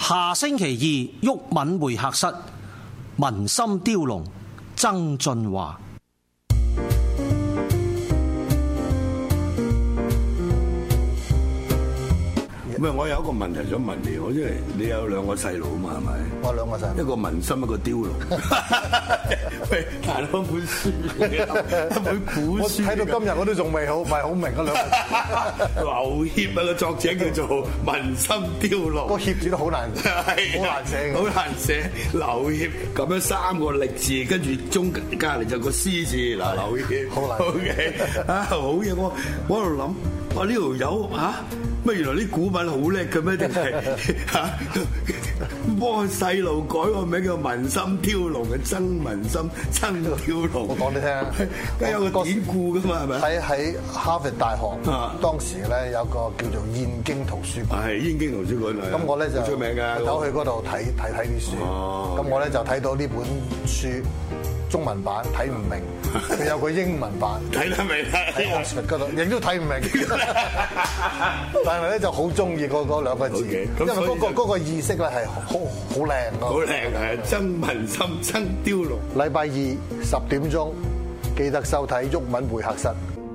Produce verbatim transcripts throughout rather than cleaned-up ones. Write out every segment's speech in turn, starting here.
下星期二毓民會客室，文心雕龍，曾俊華。 唔係，我有一個問題想問你，我因為你有兩個細佬啊嘛，係咪？ 我兩個細佬， 一個文心，一個雕龍。喂，睇兩本書，一本古書。 我睇到今日我都仲未好，唔係好明嗰兩個。 劉協啊，個作者叫做文心雕龍。 個協字都好難，好難寫， 好難寫。劉協咁樣三個力字，跟住中隔離就個詩字。嗱，劉協好難。O K 啊，好嘢！我我喺度諗，哇呢條友嚇乜原來啲古文好叻嘅咩？定係嚇幫細路改個名叫文心雕龍嘅曾文心曾雕龍。我講你聽啊， 梗有個典故噶嘛，係咪？ 喺喺哈佛大學，當時咧有個叫做燕京圖書館， 係燕京圖書館啊。 咁我咧就出名㗎， 走去嗰度睇睇睇啲書。咁我咧就睇到呢本書中文版睇唔明，佢有個英文版睇得明， 喺 Oxford 嗰度亦都睇唔明。但係咧就好中意嗰嗰兩個字，因為嗰個嗰個意識咧係好好靚咯。 好靚係曾文心曾雕龍。 禮拜二十點鐘記得收睇毓民會客室。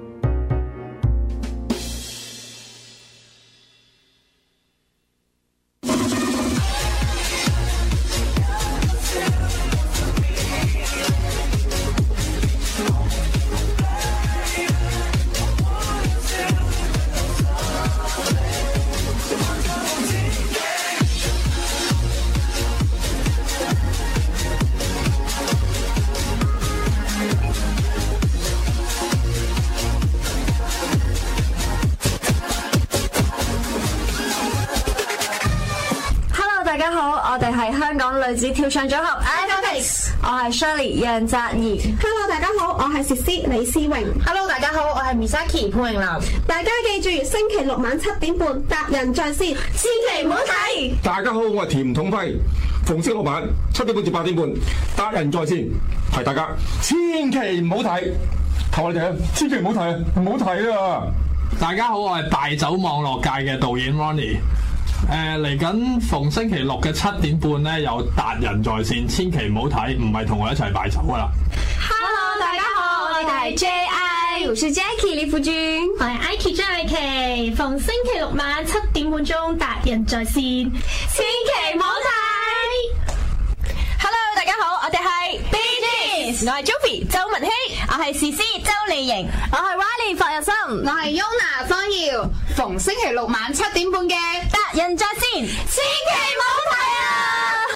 女子跳唱組合 Iconics， 我係 Shirley 楊澤怡。 Hello， 大家好，我係 Cici 李思穎。 Hello， 大家好，我係 Misaki 潘詠琳。 大家記住，星期六晚七點半達仁在線，千祈唔好睇。 大家好，我係田統輝。逢星期六晚七點半至八點半達仁在線，提大家千祈唔好睇。求我哋啊，千祈唔好睇啊，唔好睇啊！ 大家好，我係大酒網絡界嘅導演 Ronnie。誒嚟緊逢星期六嘅七點半咧，有達仁在線，千祈唔好睇，唔係同我一齊擺酒噶啦。 Hello， 大家好，我係 J I， 我是 Jackie 李富君， 我係 Ike 張麗琪。逢星期六晚七點半鐘達仁在線，千祈唔好睇。 Hello， 大家好，我哋係 B G， 我係 Joey 周文希，我係 C C 周麗瑩，我係 Riley 霍日森， 我係 Yona 方耀。逢星期六晚七點半嘅達仁在線，千祈唔好睇啊！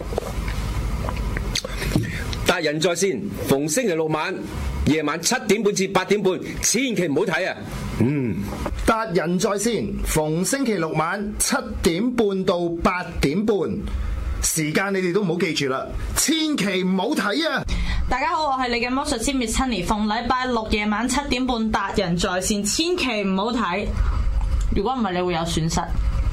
達仁在線，逢星期六晚夜晚七點半至八點半，千祈唔好睇啊！嗯， 達仁在線，逢星期六晚七點半到八點半。時間你哋都唔好記住啦，千祈唔好睇啊！ 大家好，我係你嘅魔術師 Miss Honey， 逢禮拜六夜晚七點半達仁在線，千祈唔好睇。如果唔係，你會有損失。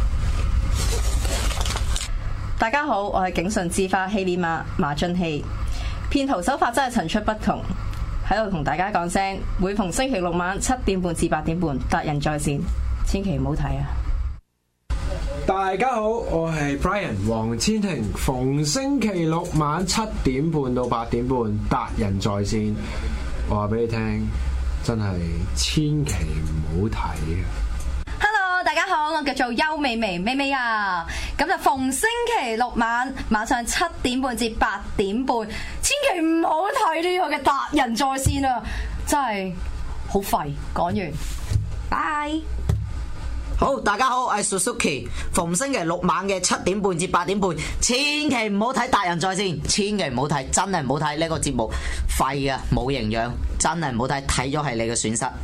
大家好，我係警訊之花希利馬馬俊熙。騙徒手法真係層出不窮，喺度同大家講聲，每逢星期六晚七點半至八點半達仁在線，千祈唔好睇啊！ 大家好，我係 Brian 黃千庭，逢星期六晚七點半到八點半達仁在線，我話俾你聽，真係千祈唔好睇啊 ！Hello， 大家好，我叫做邱美眉美美啊，咁就逢星期六晚晚上七點半至八點半，千祈唔好睇呢個嘅達仁在線啊！真係好廢，講完，拜。 好，大家好，我係 Suzuki。逢星期六晚嘅七點半至八點半，千祈唔好睇達仁在線，千祈唔好睇，真係唔好睇呢個節目，廢啊，冇營養，真係唔好睇，睇咗係你嘅損失。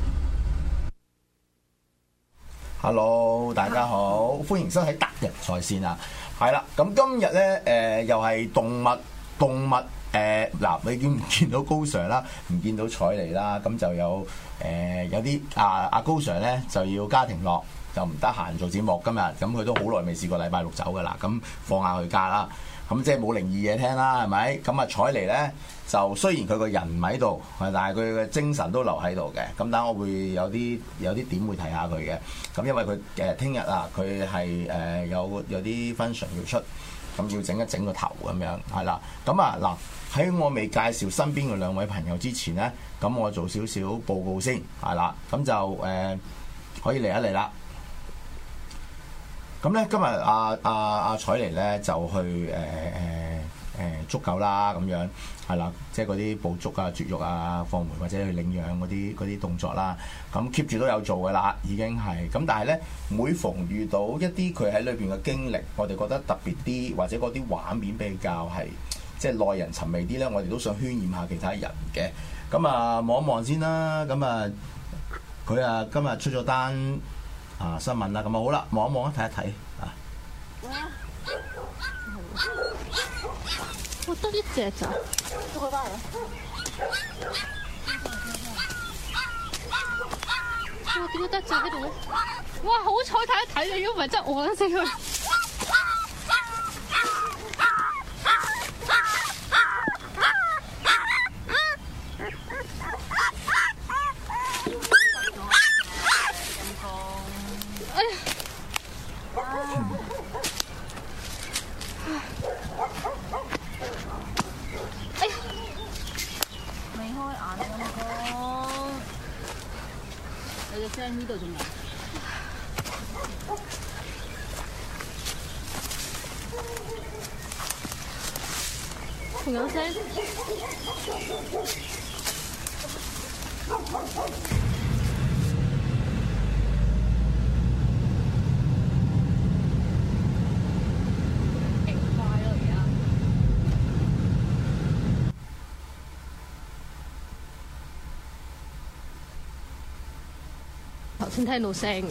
Hello， 大家好，歡迎收睇達仁在線啊！係啦，咁今日咧誒又係動物動物誒嗱、呃，你見唔見到高 Sir 啦？唔見到彩妮啦，咁就有誒、呃、有啲啊阿高 Sir 咧就要家庭樂。就唔得閒做節目今日，咁佢都好耐未試過禮拜六走噶啦，咁放下佢假啦，咁即係冇靈異嘢聽啦，係咪？咁啊彩妮咧就雖然佢個人唔喺度，但係佢嘅精神都留喺度嘅。咁等我會有啲有啲點會睇下佢嘅。咁因為佢誒聽日啊，佢係誒有有啲 function 要出， 咁要整一整個頭咁樣，係啦。咁啊嗱，喺我未介紹身邊嘅兩位朋友之前咧，咁我做少少報告先，係啦。咁就誒、呃、可以嚟一嚟啦。咁咧今日阿阿阿采妮咧就去誒誒誒捉狗啦，咁樣係啦，即係嗰啲捕捉啊、絕育啊、放回或者去領養嗰啲嗰啲動作啦。咁 keep 住都有做噶啦，已經係咁。但係咧，每逢遇到一啲佢喺裏邊嘅經歷，我哋覺得特別啲，或者嗰啲畫面比較係即係耐人尋味啲咧，我哋都想渲染下其他人嘅。咁啊，望一望先啦。咁啊，佢啊今日出咗單啊新聞啦。咁啊好啦，望一望啊，睇一睇啊。 我得一隻咋？都佢翻嚟啦！哇！點解得一隻喺度咧？哇！好彩睇一睇，如果唔係真係餓得死佢。哎呀！ 有隻聲呢度仲有， 仲有聲。頭先聽到聲嘅。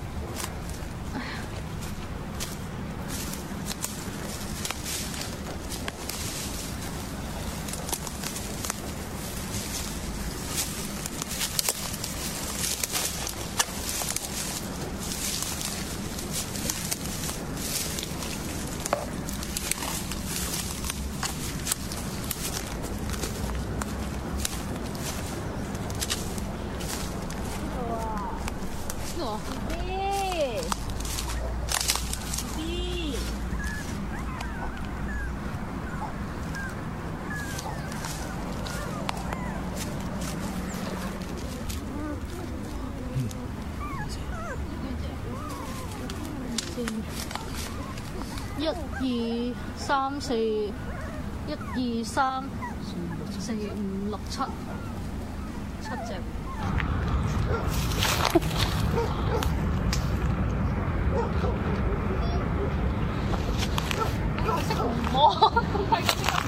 一二三四，一二三四五六七，七隻。我係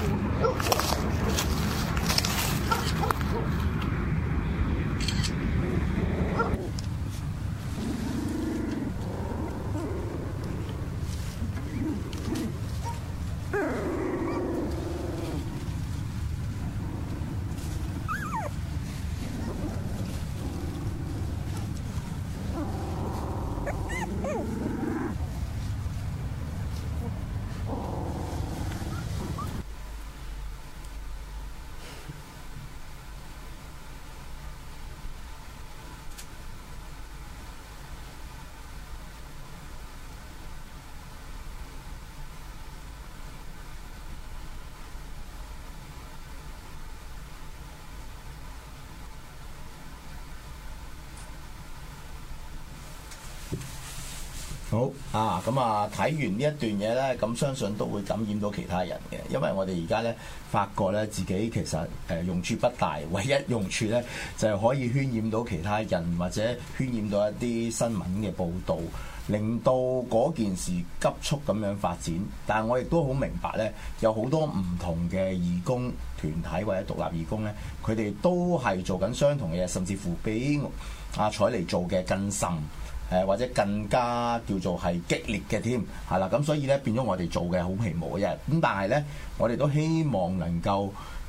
好啊，咁啊睇完呢一段嘢咧，咁相信都會感染到其他人嘅，因為我哋而家咧發覺咧自己其實誒用處不大，唯一用處咧就係可以渲染到其他人，或者渲染到一啲新聞嘅報導，令到嗰件事急速咁樣發展。但係我亦都好明白咧，有好多唔同嘅義工團體或者獨立義工咧，佢哋都係做緊相同嘅嘢，甚至乎比阿采妮做嘅更甚。誒或者更加叫做係激烈嘅添，係啦，咁所以咧變咗我哋做嘅好皮毛嘅啫。咁但係咧，我哋都希望能夠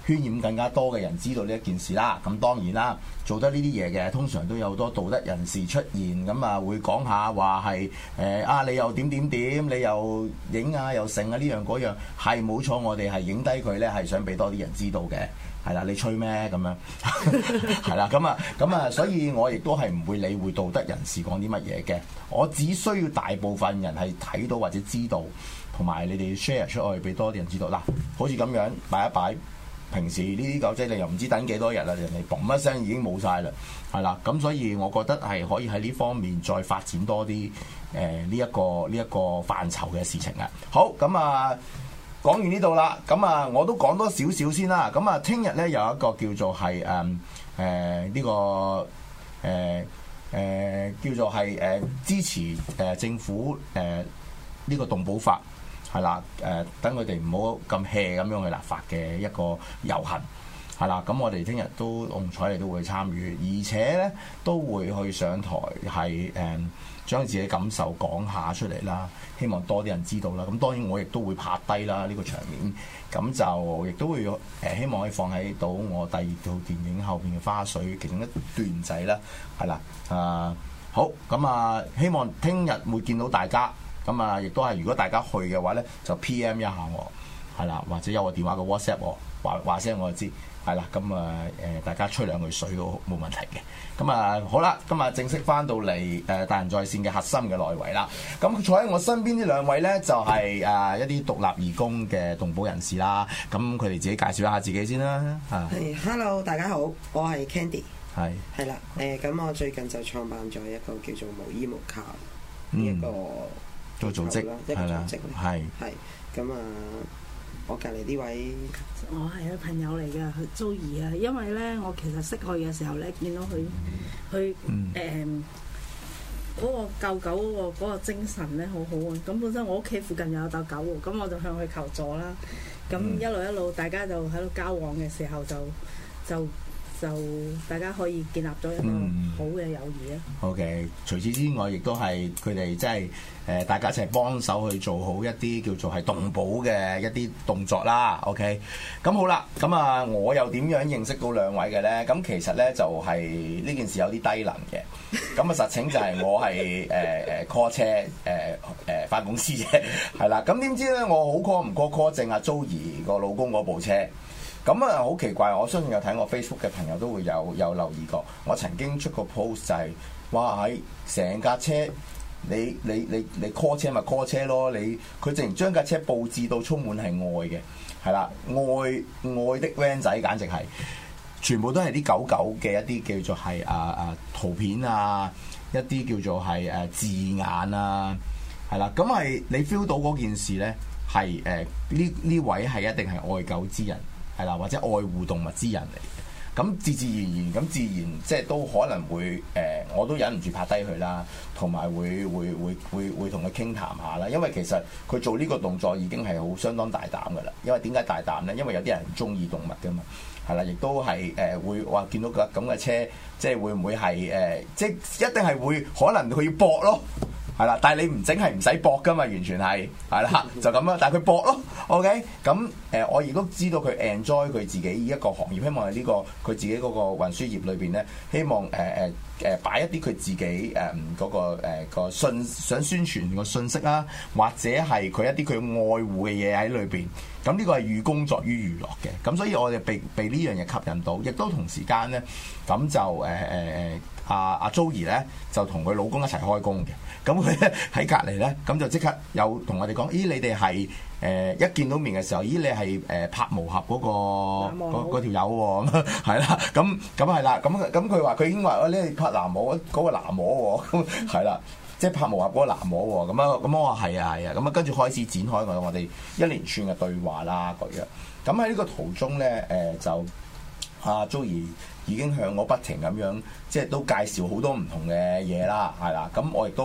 渲染更加多嘅人知道呢一件事啦。咁當然啦，做得呢啲嘢嘅通常都有好多道德人士出現，咁啊會講下話係誒啊你又點點點，你又影啊又剩啊呢樣嗰樣，係冇錯，我哋係影低佢咧係想俾多啲人知道嘅。係啦，你吹咩咁樣？係啦，咁啊，咁啊，所以我亦都係唔會理會道德人士講啲乜嘢嘅。我只需要大部分人係睇到或者知道，同埋你哋 share 出去俾多啲人知道。嗱，好似咁樣擺一擺，平時呢啲狗仔你又唔知等幾多日啦，人哋嘣一聲已經冇晒啦。係啦，咁所以我覺得係可以喺呢方面再發展多啲誒呢一個呢一個範疇嘅事情啊。好，咁啊。講完呢度啦，咁啊，我都講多少少先啦。咁啊，聽日咧有一個叫做係誒誒呢個誒誒、呃呃、叫做係誒、呃、支持誒、呃、政府誒呢、呃這個動保法係啦，誒等佢哋唔好咁 hea 咁樣去立法嘅一個遊行係啦。咁我哋聽日都紅彩嚟都會參與，而且咧都會去上台係誒。呃將自己感受講下出嚟啦，希望多啲人知道啦。咁當然我亦都會拍低啦呢個場面，咁就亦都會誒希望可以放喺到我第二套電影後邊嘅花絮其中一段仔啦，係啦，啊、呃、好，咁啊希望聽日會見到大家，咁啊亦都係如果大家去嘅話咧，就 P M 一下我，係啦，或者有個電話個 WhatsApp 我，話話聲我就知。係啦，咁啊誒，大家吹兩句水都冇問題嘅。咁啊好啦，今日正式翻到嚟誒達仁在線嘅核心嘅內圍啦。咁坐喺我身邊呢兩位咧，就係、是、誒一啲獨立義工嘅動保人士啦。咁佢哋自己介紹一下自己先啦。 係、hey, ，Hello， 大家好，我係 Candy。係。係啦，誒咁我最近就創辦咗一個叫做無依無靠呢一個個組織， 一個組織係。係。 咁啊。我隔離呢位， 我係個朋友嚟嘅，Joey啊，因為咧，我其實識佢嘅時候咧，見到佢，佢誒嗰個救狗嗰、嗰個嗰個精神咧，好好啊！咁本身我屋企附近有竇狗喎，咁我就向佢求助啦。咁一路一路大家就喺度交往嘅時候就，就就。就大家可以建立咗一個好嘅友誼啊。OK， 除此之外，亦都係佢哋即係誒大家一齊幫手去做好一啲叫做係動保嘅一啲動作啦。OK，咁好啦，咁啊，我又點樣認識到兩位嘅咧？咁其實咧就係、是、呢件事有啲低能嘅。咁啊，實情就係我係誒誒 call 車誒誒返公司啫，係啦。咁點知咧，我好 call 唔 call call 正阿 Joey 個老公嗰部車。咁啊，好奇怪！我相信有睇我 Facebook 嘅朋友都會有有留意過。我曾經出個 post 就係、是，哇喺成架車，你你你你 call 車咪 call 車咯，你佢淨將架車佈置到充滿係愛嘅，係啦，愛愛的 van 仔簡直係，全部都係啲狗狗嘅一啲叫做係啊啊圖片啊，一啲叫做係誒字眼啊，係啦，咁係你 feel 到嗰件事咧係誒呢呢位係一定係愛狗之人。係啦，或者愛護動物之人嚟嘅，咁自自然然咁自然，即係都可能會誒、呃，我都忍唔住拍低佢啦，同埋會會會會會同佢傾談下啦。因為其實佢做呢個動作已經係好相當大膽㗎啦。因為點解大膽咧？因為有啲人唔中意動物㗎嘛，係啦，亦都係誒、呃、會話見到個咁嘅車，即係會唔會係誒、呃，即係一定係會可能佢要搏咯。係啦，但係你唔整係唔使搏噶嘛，完全係係啦，就咁樣。但係佢搏咯 ，OK。咁誒，我亦都知道佢 enjoy 佢自己呢一個行業，希望喺呢個佢自己嗰個運輸業裏邊咧，希望誒誒誒擺一啲佢自己誒嗰、呃那個誒、呃、個信想宣傳個信息啦，或者係佢一啲佢愛護嘅嘢喺裏邊。咁呢個係寓工作於娛樂嘅，咁所以我哋被被呢樣嘢吸引到，亦都同時間咧，咁就誒誒誒阿阿 Joey 咧就同佢老公一齊開工嘅。咁佢咧喺隔離咧，咁就即刻有同我哋講：咦，你哋係誒一見到面嘅時候，咦，你係誒拍毛俠嗰個嗰條友喎？咁係啦，咁咁係啦，咁咁佢話佢已經話：你係拍男模嗰個男模喎，咁係啦，即係拍毛俠嗰個男模喎。咁啊，咁我話係啊係啊，咁啊跟住開始展開我我哋一連串嘅對話啦嗰樣。咁喺呢個途中咧，誒就阿 Joey已經向我不停咁樣，即係都介紹好多唔同嘅嘢啦，係啦。咁我亦都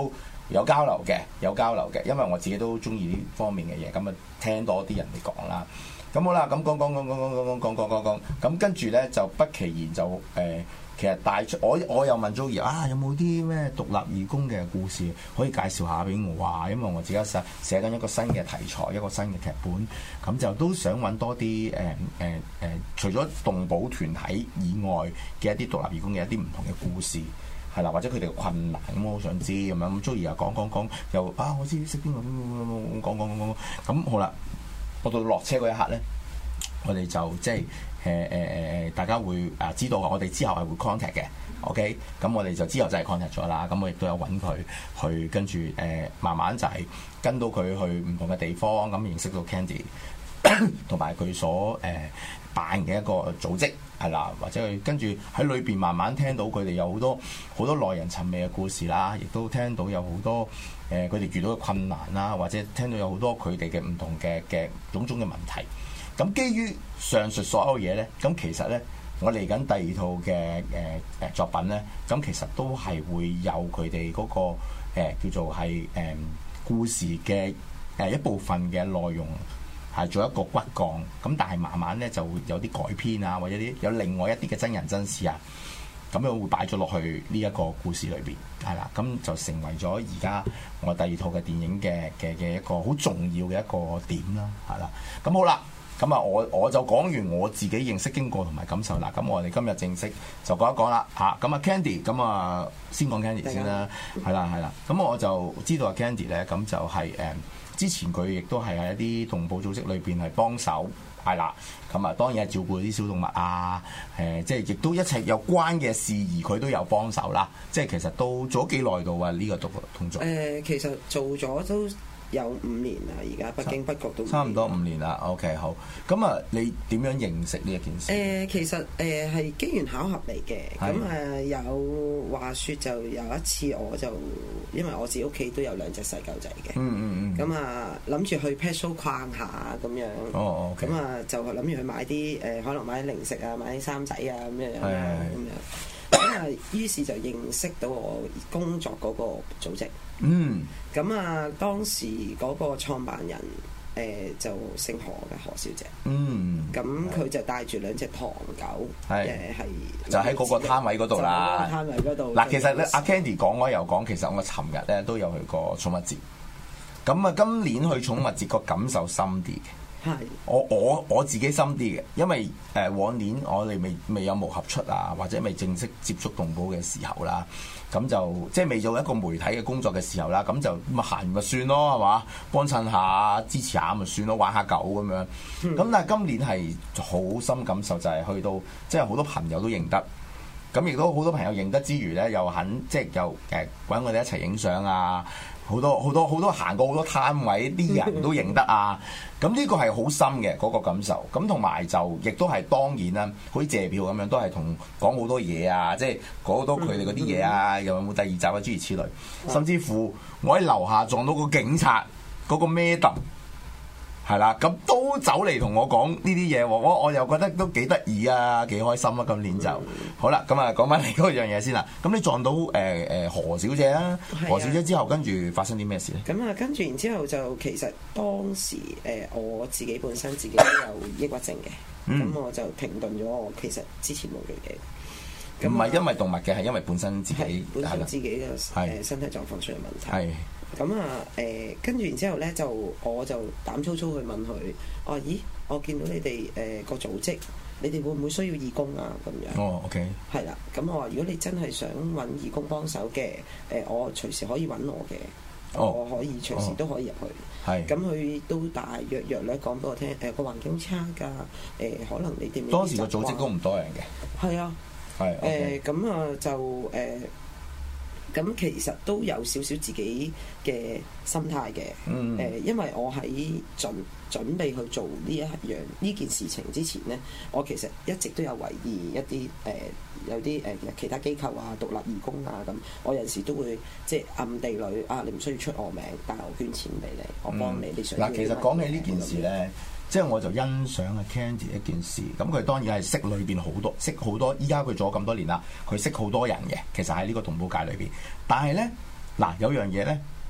有交流嘅，有交流嘅，因為我自己都中意呢方面嘅嘢，咁啊聽多啲人哋講啦。咁好啦，咁講講講講講講講講講講，咁跟住咧就不其然就誒、呃，其實帶出我我又問 Joey 啊，有冇啲咩獨立義工嘅故事可以介紹下俾我啊？因為我自己寫寫緊一個新嘅題材，一個新嘅劇本，咁就都想揾多啲誒誒誒，除咗動保團體以外嘅一啲獨立義工嘅一啲唔同嘅故事。係啦，或者佢哋嘅困難咁，我好想知咁樣。咁 Joey 又講講講，又啊，我知識邊個咁講講講講。咁好啦，到到落車嗰一刻咧，我哋就即係誒誒誒，大家會啊知道我哋之後係會 contact 嘅。OK，咁我哋就之後就係 contact 咗啦。咁我亦都有揾佢去跟住誒、呃，慢慢就係跟到佢去唔同嘅地方，咁認識到 Candy 同埋佢所誒、呃、辦嘅一個組織。係啦，或者佢跟住喺裏邊慢慢聽到佢哋有好多好多耐人尋味嘅故事啦，亦都聽到有好多誒佢哋遇到嘅困難啦，或者聽到有好多佢哋嘅唔同嘅嘅種種嘅問題。咁基於上述所有嘢咧，咁其實咧我嚟緊第二套嘅誒誒作品咧，咁其實都係會有佢哋嗰個、呃、叫做係誒、呃、故事嘅誒一部分嘅內容。係做一個骨幹，咁但係慢慢咧就會有啲改編啊，或者啲有另外一啲嘅真人真事啊，咁樣會擺咗落去呢一個故事裏邊，係啦，咁就成為咗而家我第二套嘅電影嘅嘅嘅一個好重要嘅一個點啦，係啦，咁好啦，咁啊我我就講完我自己認識經過同埋感受啦，咁我哋今日正式就講一講啦嚇，咁啊 Candy，咁啊先講 Candy 先啦，係啦係啦，咁我就知道阿 Candy 咧，咁就係、是、誒。嗯之前佢亦都係喺一啲動保組織裏邊係幫手，係啦，咁啊當然係照顧啲小動物啊，誒即係亦都一切有關嘅事宜佢都有幫手啦，即係其實都做咗幾耐度啊呢個動動作。誒、 呃，其實做咗都有五年啦，而家不經不覺都差唔多五年啦。OK， 好，咁啊，你點樣認識呢一件事？ 誒、呃，其實誒係機緣巧合嚟嘅。咁誒、呃、有話説就有一次，我就因為我自己屋企都有兩隻細狗仔嘅。嗯嗯嗯。咁啊，諗住去 pet show 逛下咁樣。哦 OK。咁啊，就諗住去買啲誒、呃，可能買啲零食啊，買啲衫仔啊咁樣樣啦，咁樣。咁啊，於是就認識到我工作嗰個組織。嗯，咁啊，當時嗰個創辦人誒、呃、就姓何嘅何小姐。嗯，咁佢就帶住兩隻唐狗，誒係就喺嗰個攤位嗰度啦。攤位嗰度嗱， 其實咧，阿 Candy 講開又講，其實我尋日咧都有去過寵物節。咁啊，今年去寵物節個感受深啲嘅。係，我我我自己深啲嘅，因為誒、呃、往年我哋未未有磨合出啊，或者未正式接觸動保嘅時候啦，咁就即係未做一個媒體嘅工作嘅時候啦，咁就咁啊行咪算咯，係嘛？幫襯下、支持下咪算咯，玩下狗咁樣。咁、嗯、但係今年係好深感受，就係去到即係好多朋友都認得，咁亦都好多朋友認得之餘咧，又肯即係又誒揾我哋一齊影相啊！好多好多好多行過好多攤位，啲人都認得啊！咁呢個係好深嘅嗰、嗰個感受。咁同埋就亦都係當然啦，好似謝票咁樣，都係同講好多嘢啊！即係講好多佢哋嗰啲嘢啊，又有冇第二集啊？諸如此類。甚至乎我喺樓下撞到個警察嗰、嗰個 Madam，係啦，咁都走嚟同我講呢啲嘢喎。我我又覺得都幾得意啊，幾開心啊！今年就、嗯、好啦，咁啊講翻你嗰樣嘢先啦。咁你撞到誒誒、呃、何小姐啊？何小姐之後跟住發生啲咩事咧？咁啊，跟住然之後就其實當時誒、呃、我自己本身自己都有抑鬱症嘅，咁、嗯、我就停頓咗我其實之前冇做嘢。唔係因為動物嘅，係因為本身自己本身自己嘅誒身體狀況出現問題。係。咁啊誒，跟住然之後咧，就我就膽粗粗去問佢，我話咦，我見到你哋誒、呃、個組織，你哋會唔會需要義工啊？咁樣。哦 OK。係啦，咁我話如果你真係想揾義工幫手嘅，誒、呃、我隨時可以揾我嘅。哦、我可以隨時都可以入去。係、哦。咁佢都大約約略講俾我聽，誒、呃、個環境差㗎，誒、呃、可能你哋當時個組織都唔多人嘅。係啊。係。誒咁啊就誒。呃咁其實都有少少自己嘅心態嘅，誒、嗯呃，因為我喺準準備去做呢一樣呢件事情之前咧，我其實一直都有懷疑一啲誒、呃、有啲誒、呃、其他機構啊、獨立義工啊咁，我有時都會即係暗地裏啊，你唔需要出我名，但係我捐錢俾你，我幫你，嗯、你想嗱，其實講起呢件事咧。即係我就欣賞阿 Candy 一件事，咁佢當然係識裏邊好多，識好多。依家佢做咗咁多年啦，佢識好多人嘅。其實喺呢個動保界裏邊，但係咧嗱有樣嘢咧，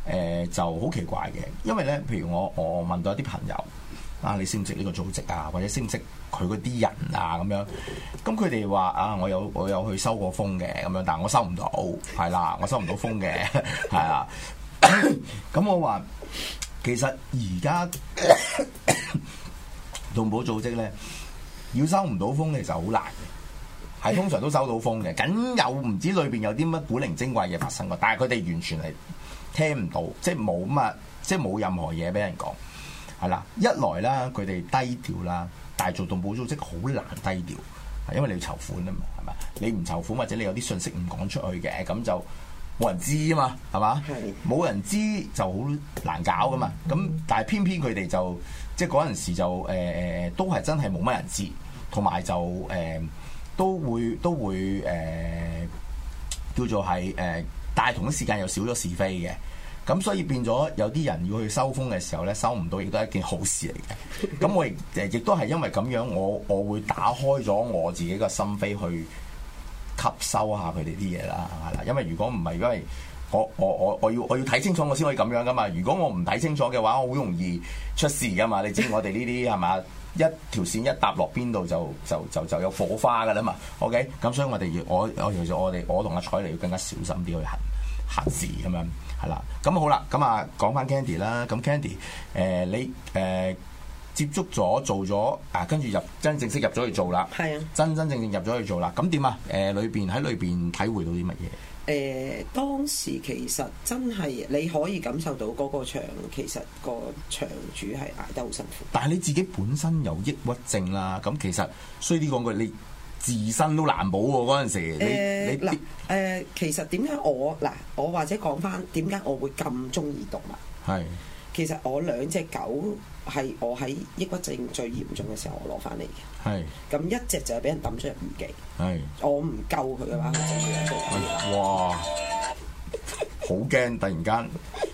呃、就好奇怪嘅，因為咧，譬如我我問到一啲朋友啊，你識唔識呢個組織啊，或者識唔識佢嗰啲人啊咁樣，咁佢哋話啊，我有我有去收過風嘅咁樣，但係我收唔到，係啦，我收唔到風嘅，係啊，咁我話其實而家動保組織咧，要收唔到風其實好難。係通常都收到風嘅，梗有唔知裏邊有啲乜古靈精怪嘢發生過，但係佢哋完全係聽唔到，即係冇乜，即係冇任何嘢俾人講，係啦。一來啦，佢哋低調啦，但係做動保組織好難低調，係因為你要籌款啊嘛，係嘛？你唔籌款或者你有啲信息唔講出去嘅，咁就冇人知啊嘛，係嘛？冇人知就好難搞噶嘛。咁但係偏偏佢哋就即係嗰陣時就誒誒、呃、都係真係冇乜人知，同埋就誒。呃都會都會誒、呃、叫做係誒、呃，但係同一時間又少咗是非嘅，咁所以變咗有啲人要去收風嘅時候咧，收唔到亦都係一件好事嚟嘅。咁我亦誒亦都係因為咁樣，我我會打開咗我自己個心扉去吸收下佢哋啲嘢啦，係啦。因為如果唔係，因為我我我我要我要睇清楚，我先可以咁樣噶嘛。如果我唔睇清楚嘅話，我好容易出事噶嘛。你知我哋呢啲係嘛？一條線一搭落邊度就就就就有火花㗎啦嘛 ，OK？咁所以我哋要我我其實我哋我同阿彩妮要更加小心啲去行行事咁樣係啦。咁好啦，咁啊講翻 Candy 啦。咁 Candy 誒、呃、你誒、呃、接觸咗做咗啊，跟住入真正式入咗去做啦。係啊，真真正正入咗去做啦。咁點啊？誒裏邊喺裏邊體會到啲乜嘢？ 誒、呃、當時其實真係你可以感受到嗰個場，其實個場主係捱得好辛苦。 但係你自己本身有抑鬱症啦，咁其實衰啲講句，你自身都難保喎嗰陣時。 誒你嗱誒，其實點解我嗱我或者講翻點解我會咁中意動物？係其實我兩隻狗係我喺抑鬱症最嚴重嘅時候我攞翻嚟嘅。係咁一隻就係俾人抌咗入誤記。係我唔救佢嘅話，佢就會有做。 哇！好驚！突然間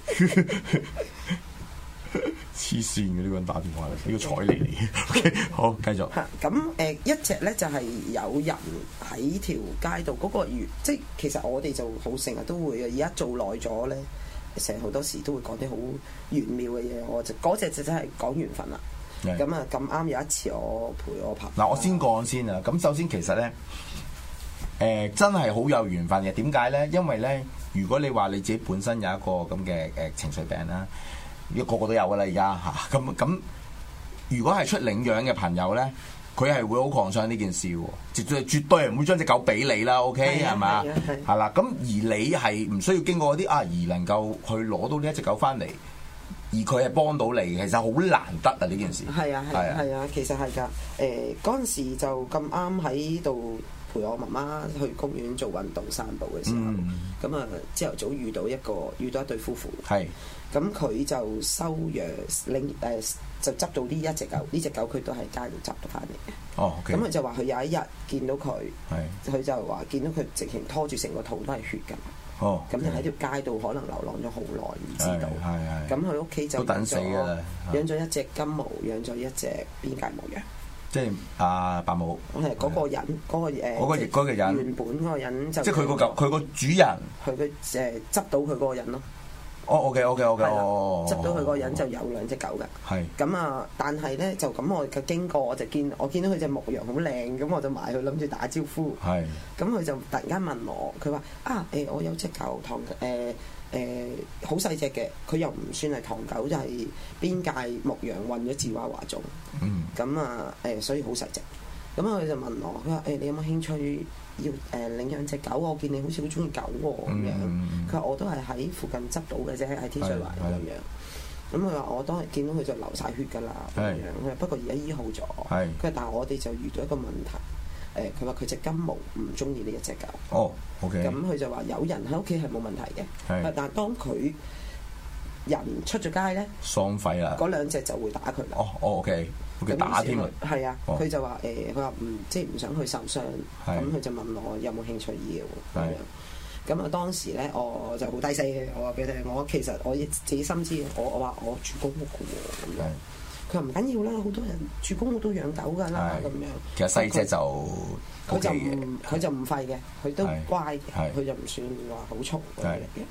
黐線嘅呢個人打電話嚟，呢個彩嚟嚟。好，繼續。 咁誒一隻咧就係有人喺條街度嗰個緣，即係其實我哋就好成日都會嘅。而家做耐咗咧，成日好多時都會講啲好玄妙嘅嘢。我就嗰隻就真係講緣分啦。咁啊咁啱有一次我陪我拍嗱，我先講先啊。咁首先其實咧，誒、呃、真係好有緣分嘅。點解咧？因為咧，如果你話你自己本身有一個咁嘅誒情緒病啦，個個都有噶啦而家嚇。咁咁，如果係出領養嘅朋友咧，佢係會好抗傷呢件事喎，絕對絕對唔會將隻狗俾你啦。OK 係嘛？係啦。咁而你係唔需要經過嗰啲啊，而能夠去攞到呢一隻狗翻嚟。而佢係幫到你，其實好難得啊！呢件事係啊係啊係啊，其實係㗎。誒嗰陣時就咁啱喺度陪我媽媽去公園做運動散步嘅時候，咁啊朝頭早遇到一個遇到一對夫婦，係咁佢就收養領誒就執到呢一隻狗，呢隻狗佢都喺街度執到翻嚟嘅。哦，咁、okay. 佢就話佢有一日見到佢，係佢就話見到佢直情拖住成個肚都係血㗎。哦，咁就喺條街度可能流浪咗好耐，唔知道。係係。咁佢屋企就等死㗎啦， 養咗一隻金毛，養咗一隻邊界牧羊。 即係啊白毛。係嗰個人，嗰個誒。 嗰個嗰個人。 原本嗰個人就。 即係佢個狗，佢個主人。 佢嘅誒執到佢嗰個人咯。 哦 OK OK OK 哦。執到佢嗰個人就有兩隻狗㗎。係。咁啊，但係咧就咁我嘅經過，我就見我見到佢隻牧羊好靚，咁我就埋去諗住打招呼。係。咁佢就突然間問我，佢話啊誒，我有隻狗唐誒誒好細隻嘅，佢又唔算係唐狗，就係邊界牧羊混咗芝娃娃種。嗯。咁啊誒，所以好細隻。咁佢就問我，佢話誒你有冇興趣？要誒、呃、領養隻狗，我見你好似好中意狗喎咁樣。佢話、嗯、我都係喺附近執到嘅啫，喺天水圍咁樣。咁佢話我當日見到佢就流晒血㗎啦咁樣。佢話不過而家醫好咗。佢話但係我哋就遇到一個問題。誒佢話佢隻金毛唔中意呢一隻狗。哦，OK。咁佢就話有人喺屋企係冇問題嘅。但係當佢人出咗街咧， 喪廢啦， 嗰兩隻就會打佢啦。 哦，哦 ，OK。佢打添啊！ 係啊，佢就話誒，佢話唔即係唔想去受傷，咁佢就問我有冇興趣要咁樣。咁啊當時咧，我就好低 C 嘅，我話俾你聽，我其實我自己心知，我我話我住公屋嘅喎咁樣。佢話唔緊要啦，好多人住公屋都養狗㗎啦咁樣。 其實細隻就佢就唔佢就唔吠嘅，佢都乖嘅，佢就唔算話好嘈嗰啲嚟嘅。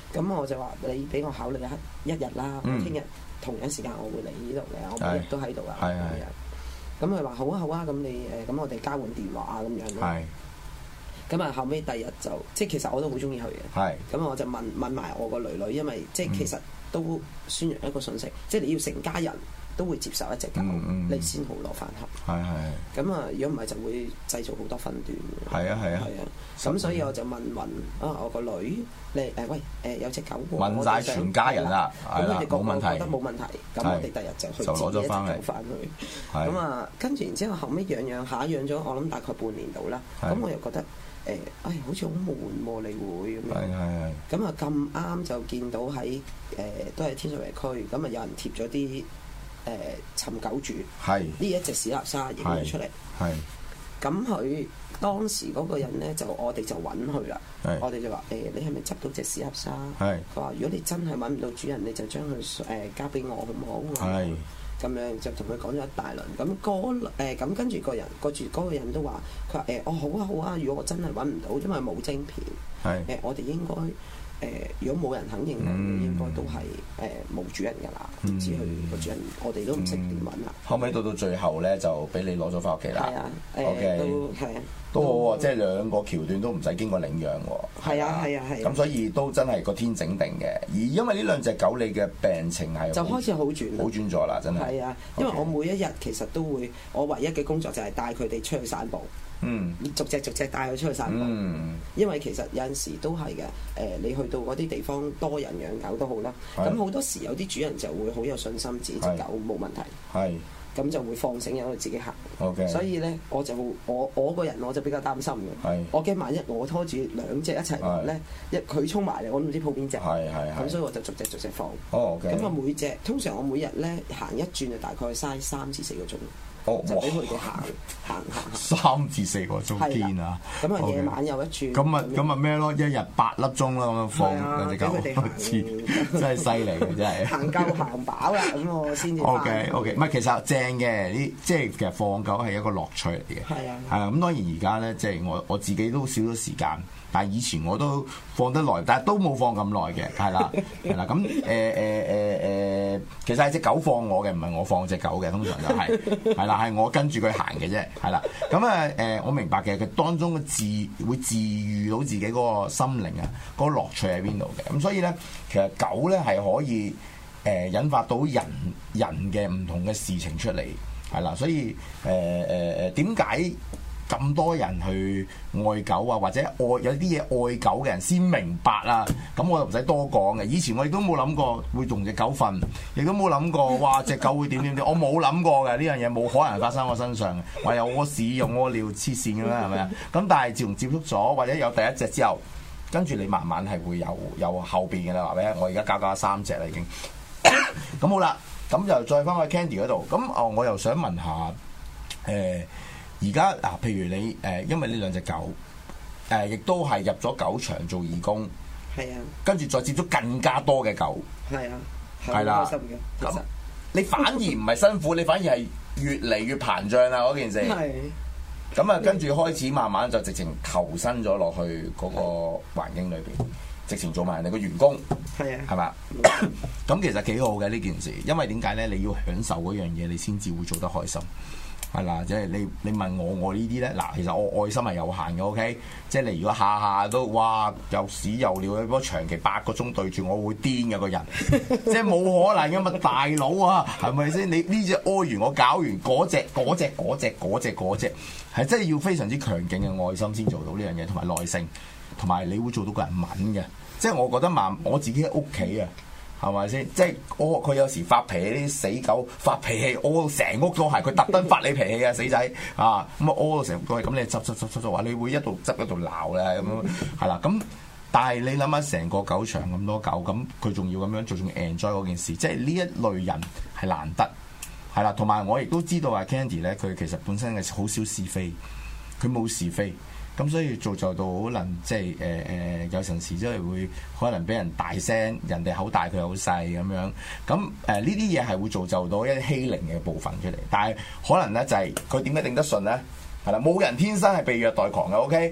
咁我就話你俾我考慮一一日啦，我聽日同樣時間我會嚟呢度嘅，我每日都喺度啊。係係。咁佢話好啊好啊，咁你誒咁我哋交換電話咁樣咯。係。咁啊後尾第二日就即係其實我都好中意佢嘅。係。咁我就問問埋我個女女，因為即係其實都宣揚一個訊息，即係你要成家人都會接受一隻狗，你先好攞飯盒。係係。咁啊，如果唔係就會製造好多分段。係啊係啊。係啊。咁所以我就問問啊，我個女你誒喂誒有隻狗喎。問曬全家人啦，係啦，冇問題。覺得冇問題，咁我哋第日就去就攞咗翻嚟。翻去。咁啊，跟住然之後後尾養養下養咗，我諗大概半年度啦。咁我又覺得。誒，哎，好似好悶喎，你會咁樣。係係係。咁啊咁啱就見到喺誒、呃、都係天水圍區，咁啊有人貼咗啲誒尋狗主。係。呢一隻史納沙影咗出嚟。係。咁佢當時嗰個人咧，就我哋就揾佢啦。係。我哋就話誒、欸，你係咪執到隻史納沙？係。佢話：如果你真係揾唔到主人，你就將佢誒交俾我，好唔好？係。咁樣就同佢講咗一大輪，咁嗰誒咁跟住個人，個住嗰個人都話：佢話誒，哦好啊好啊，如果我真係揾唔到，因為冇晶片，係誒、呃、我哋應該誒、呃，如果冇人肯認領，嗯、應該都係誒冇主人㗎啦，唔知佢個主人，我哋都唔識點揾啦。後尾到到最後咧，就俾你攞咗翻屋企啦。係啊，誒、呃 okay, 都係啊。都好喎，即係兩個橋段都唔使經過領養喎。係啊，係啊，係。咁所以都真係個天整定嘅。而因為呢兩隻狗，你嘅病情係就開始好轉，好轉咗啦，真係。係啊，因為我每一日其實都會，我唯一嘅工作就係帶佢哋出去散步。嗯。逐隻逐隻帶佢出去散步。嗯。因為其實有陣時都係嘅，誒，你去到嗰啲地方多人養狗都好啦。咁好多時有啲主人就會好有信心，自己隻狗冇問題。係。咁就會放繩由佢自己行。Okay. 所以咧，我就我我個人我就比較擔心嘅。是我驚萬一我拖住兩隻一齊落咧，一佢衝埋嚟，我都唔知抱邊隻。係係係。咁所以我就逐隻逐隻放。哦 OK。咁啊，每隻通常我每日咧行一轉就大概嘥三至四個鐘。哦、就俾佢哋行行行三至四個鐘堅啊！咁啊，夜晚又一轉。咁啊，咁啊咩咯？一日八粒鐘啦，咁樣放兩隻狗，真係犀利嘅，真係。行夠行飽啦，咁我先至。O K O K， 唔係其實正嘅，呢即係其實放狗係一個樂趣嚟嘅。係啊。係啊，咁當然而家咧，即係我我自己都少咗時間。但係以前我都放得耐，但係都冇放咁耐嘅，係啦，係啦。咁誒誒誒誒，其實係隻狗放我嘅，唔係我放隻狗嘅，通常就係、是、係啦，係我跟住佢行嘅啫，係啦。咁啊誒，我明白嘅，佢當中嘅治會治癒到自己嗰個心靈啊，嗰、那個樂趣喺邊度嘅。咁所以咧，其實狗咧係可以誒、呃、引發到人人嘅唔同嘅事情出嚟，係啦。所以誒誒誒，點、呃、解？咁多人去愛狗啊，或者愛有啲嘢愛狗嘅人先明白啦。咁我就唔使多講嘅。以前我亦都冇諗過會同隻狗瞓，亦都冇諗過哇隻狗會點點點。我冇諗過嘅呢樣嘢，冇可能發生喺我身上嘅。話有屙屎又屙尿，黐線嘅啦，係咪啊？咁但係自從接觸咗或者有第一隻之後，跟住你慢慢係會有有後邊嘅啦。話俾我而家搞搞三隻啦已經。咁好啦，咁就再翻去 Candy 嗰度。咁哦，我又想問下誒。呃而家嗱，譬如你誒、呃，因為呢兩隻狗誒、呃，亦都係入咗狗場做義工，係啊，跟住再接觸更加多嘅狗，係啊，係啦，開心嘅。咁你反而唔係辛苦，你反而係越嚟越膨脹啦嗰件事。係。咁啊，跟住開始慢慢就直情投身咗落去嗰個環境裏邊，直情做埋人哋個員工，係啊，係嘛？咁其實幾好嘅呢件事，因為點解咧？你要享受嗰樣嘢，你先至會做得開心。係啦，即係你你問我我呢啲咧，嗱，其實我愛心係有限嘅 ，OK， 即係你如果下下都哇又屎又尿，如果長期八個鐘對住我會癲嘅個人，即係冇可能嘅嘛，大佬啊，係咪先？你呢隻屙完我搞完嗰隻嗰隻嗰隻嗰隻嗰隻，係真係要非常之強勁嘅愛心先做到呢樣嘢，同埋耐性，同埋你會做到個人敏嘅，即係我覺得慢，我自己喺屋企啊。係咪先？即係我佢有時發脾氣，啲死狗發脾氣，屙到成屋都係，佢特登發你脾氣啊，死仔啊！咁啊屙到成屋都係，咁你執執執執執話，你會一度執一度鬧咧咁樣，係啦。咁但係你諗下，成個狗場咁多狗，咁佢仲要咁樣做，仲 enjoy 嗰件事，即係呢一類人係難得，係啦。同埋我亦都知道啊 Candy 咧，佢其實本身係好少是非，佢冇是非。咁所以造就到可能即係誒誒有陣時即係會可能俾人大聲，人哋口大佢口細咁樣。咁誒呢啲嘢係會造就到一啲欺凌嘅部分出嚟。但係可能咧就係佢點解頂得順咧？係啦，冇人天生係被虐待狂嘅。OK，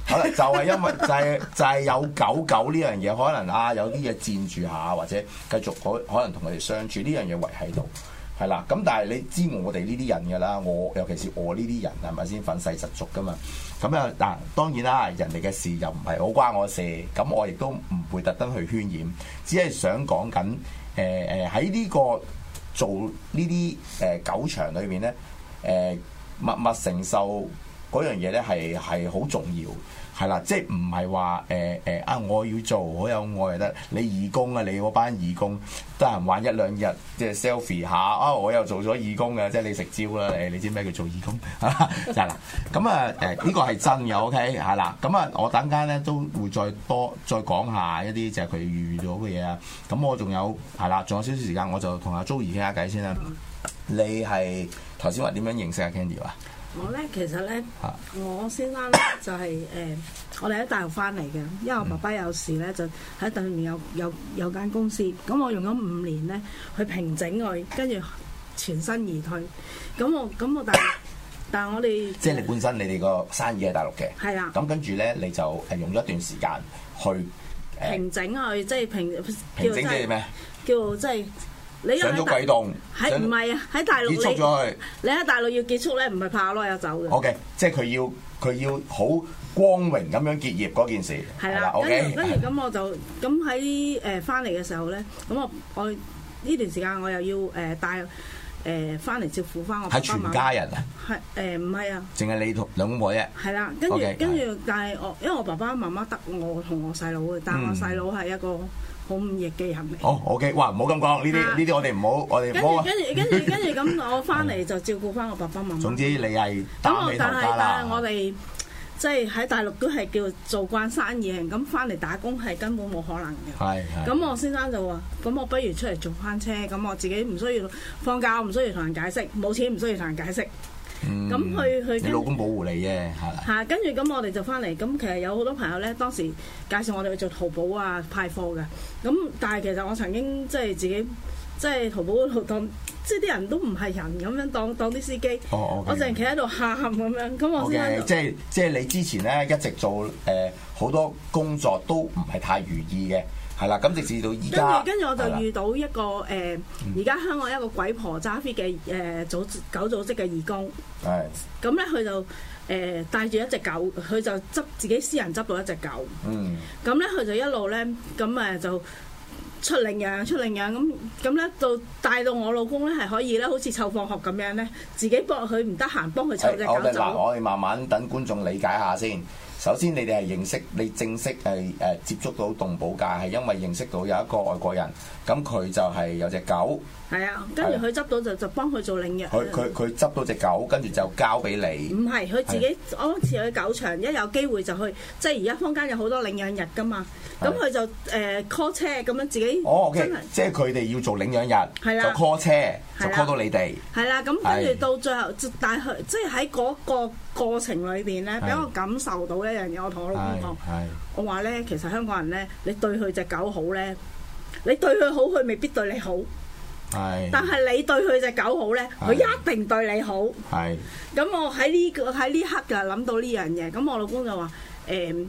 可能就係因為就係、就係、有狗狗呢樣嘢，可能啊有啲嘢佔住下，或者繼續可可能同佢哋相處呢樣嘢維喺度。係啦，咁但係你知我哋呢啲人㗎啦，我尤其是我呢啲人係咪先憤世嫉俗㗎嘛？咁啊嗱，當然啦，人哋嘅事又唔係好關我事，咁我亦都唔會特登去渲染，只係想講緊誒誒喺呢個做呢啲誒狗場裏面咧，誒、呃、默默承受嗰樣嘢咧係係好重要。係啦，即係唔係話誒誒啊！我要做好有愛就得。你義工啊，你嗰班義工得閒玩一兩日，即係 selfie 下啊！我又做咗義工嘅，即係你食蕉啦，你你知咩叫做義工？就係啦，咁啊誒呢個係真嘅 ，OK 係啦。咁啊，我等間咧都會再多再講下一啲就係佢遇到嘅嘢啊。咁我仲有係啦，仲有少少時間，我就同阿 Joey 傾下偈先啦。你係頭先話點樣認識阿 Candy 啊？ 我咧其實咧，我先生咧就係、是、誒、呃，我哋喺大陸翻嚟嘅，因為我爸爸有事咧，就喺對面有有有間公司，咁我用咗五年咧去平整佢，跟住全身而退。咁我咁我但係但係我哋即係你本身你哋個生意喺大陸嘅， 係啦。 咁跟住咧你就誒用咗一段時間去誒、呃、 平整佢，即係平平整即係咩？ 叫即係。你上咗軌道， 喺唔係啊？喺大陸結束咗佢。 你喺大陸要結束咧，唔係怕攞有走嘅。 O、okay, K， 即係佢要佢要好光榮咁樣結業嗰件事。 係啦，跟住跟住咁我就咁喺誒翻嚟嘅時候咧，咁我我呢段時間我又要誒、呃、帶誒翻嚟照顧翻我爸爸媽媽。係全家人啊？係誒唔係啊？淨係你同兩公婆啫。係啦，跟住跟住，但係我因為我爸爸媽媽得我同我細佬嘅，但係我細佬係一個。嗯好忤逆嘅人嚟。好 OK， 哇！唔好咁講，呢啲呢啲我哋唔好，我哋唔好。跟住跟住跟住跟住咁，我翻嚟就照顧翻我爸爸媽媽。總之你係擔起頭家啦。但係我哋即係喺大陸都係叫做慣生意人，咁翻嚟打工係根本冇可能嘅。係係。咁我先生就話：咁我不如出嚟做翻車，咁我自己唔需要放假，我唔需要同人解釋，冇錢唔需要同人解釋。咁去去，你老公保護你啫，係啦。嚇，跟住咁我哋就翻嚟，咁其實有好多朋友咧，當時介紹我哋去做淘寶啊派貨嘅。咁但係其實我曾經即係自己即係淘寶嗰度當，即係啲人都唔係人咁樣當當啲司機。哦 okay. 我淨係企喺度喊咁樣，咁我先。Okay, 即係即係你之前咧一直做誒好、呃、多工作都唔係太如意嘅。係啦，咁直至到依家，跟住跟住我就遇到一個誒，而、呃、家、嗯、香港一個鬼婆揸飛嘅誒組狗組織嘅義工。係。咁咧佢就誒帶住一隻狗，佢就執自己私人執到一隻狗。嗯。咁咧佢就一路咧，咁誒就出領養出領養咁，咁咧到帶到我老公咧係可以咧，好似湊放學咁樣咧，自己幫佢唔得閒幫佢湊隻狗走。嗱，我哋慢慢等觀眾理解下先。首先，你哋係認識你正式係誒、呃、接觸到動保界，係因為認識到有一個外國人，咁佢就係有隻狗。係啊，跟住佢執到就就幫佢做領養。佢佢佢執到隻狗，跟住就交俾你。唔係，佢自己安置去狗場，一有機會就去。即係而家坊間有好多領養日㗎嘛，咁佢就誒 call 車咁樣自己。哦，OK，即係佢哋要做領養日，就 call 車，就 call 到你哋。係啦，咁跟住到最後，但係即係喺嗰個過程裏邊咧，俾我感受到一樣嘢。我同我老公講，我話咧，其實香港人咧，你對佢隻狗好咧，你對佢好，佢未必對你好。係。但係你對佢隻狗好咧，佢一定對你好。係。咁我喺呢個喺呢刻就諗到呢樣嘢，咁我老公就話誒，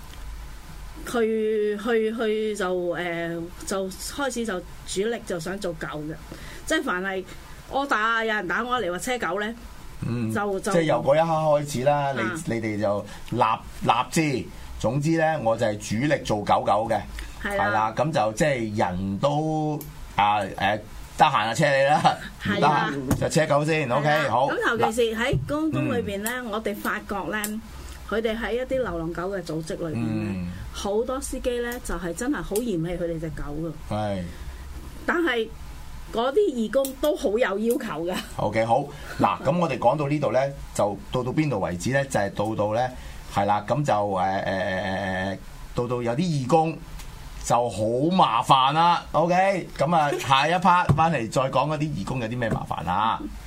佢去去就誒就開始就主力就想做狗嘅，即係凡係我打有人打我嚟話車狗咧。嗯，就就即係由嗰一刻開始啦，啊、你你哋就立立志，總之咧我就係主力做狗狗嘅，係啦，咁就即係人都啊誒得閒就車你啦，唔得閒就車狗先 ，OK 好。咁尤其是喺工工裏邊咧，嗯、我哋發覺咧，佢哋喺一啲流浪狗嘅組織裏邊咧，好、嗯、多司機咧就係、是、真係好嫌棄佢哋隻狗噶，係，但係。嗰啲義工都好有要求嘅。OK， 好嗱，咁我哋講到呢度咧，就到到邊度為止咧？就係、是、到到咧，係啦，咁就誒誒誒誒，到到有啲義工就好麻煩啦。OK，咁啊，下一 part 翻嚟再講嗰啲義工有啲咩麻煩啊？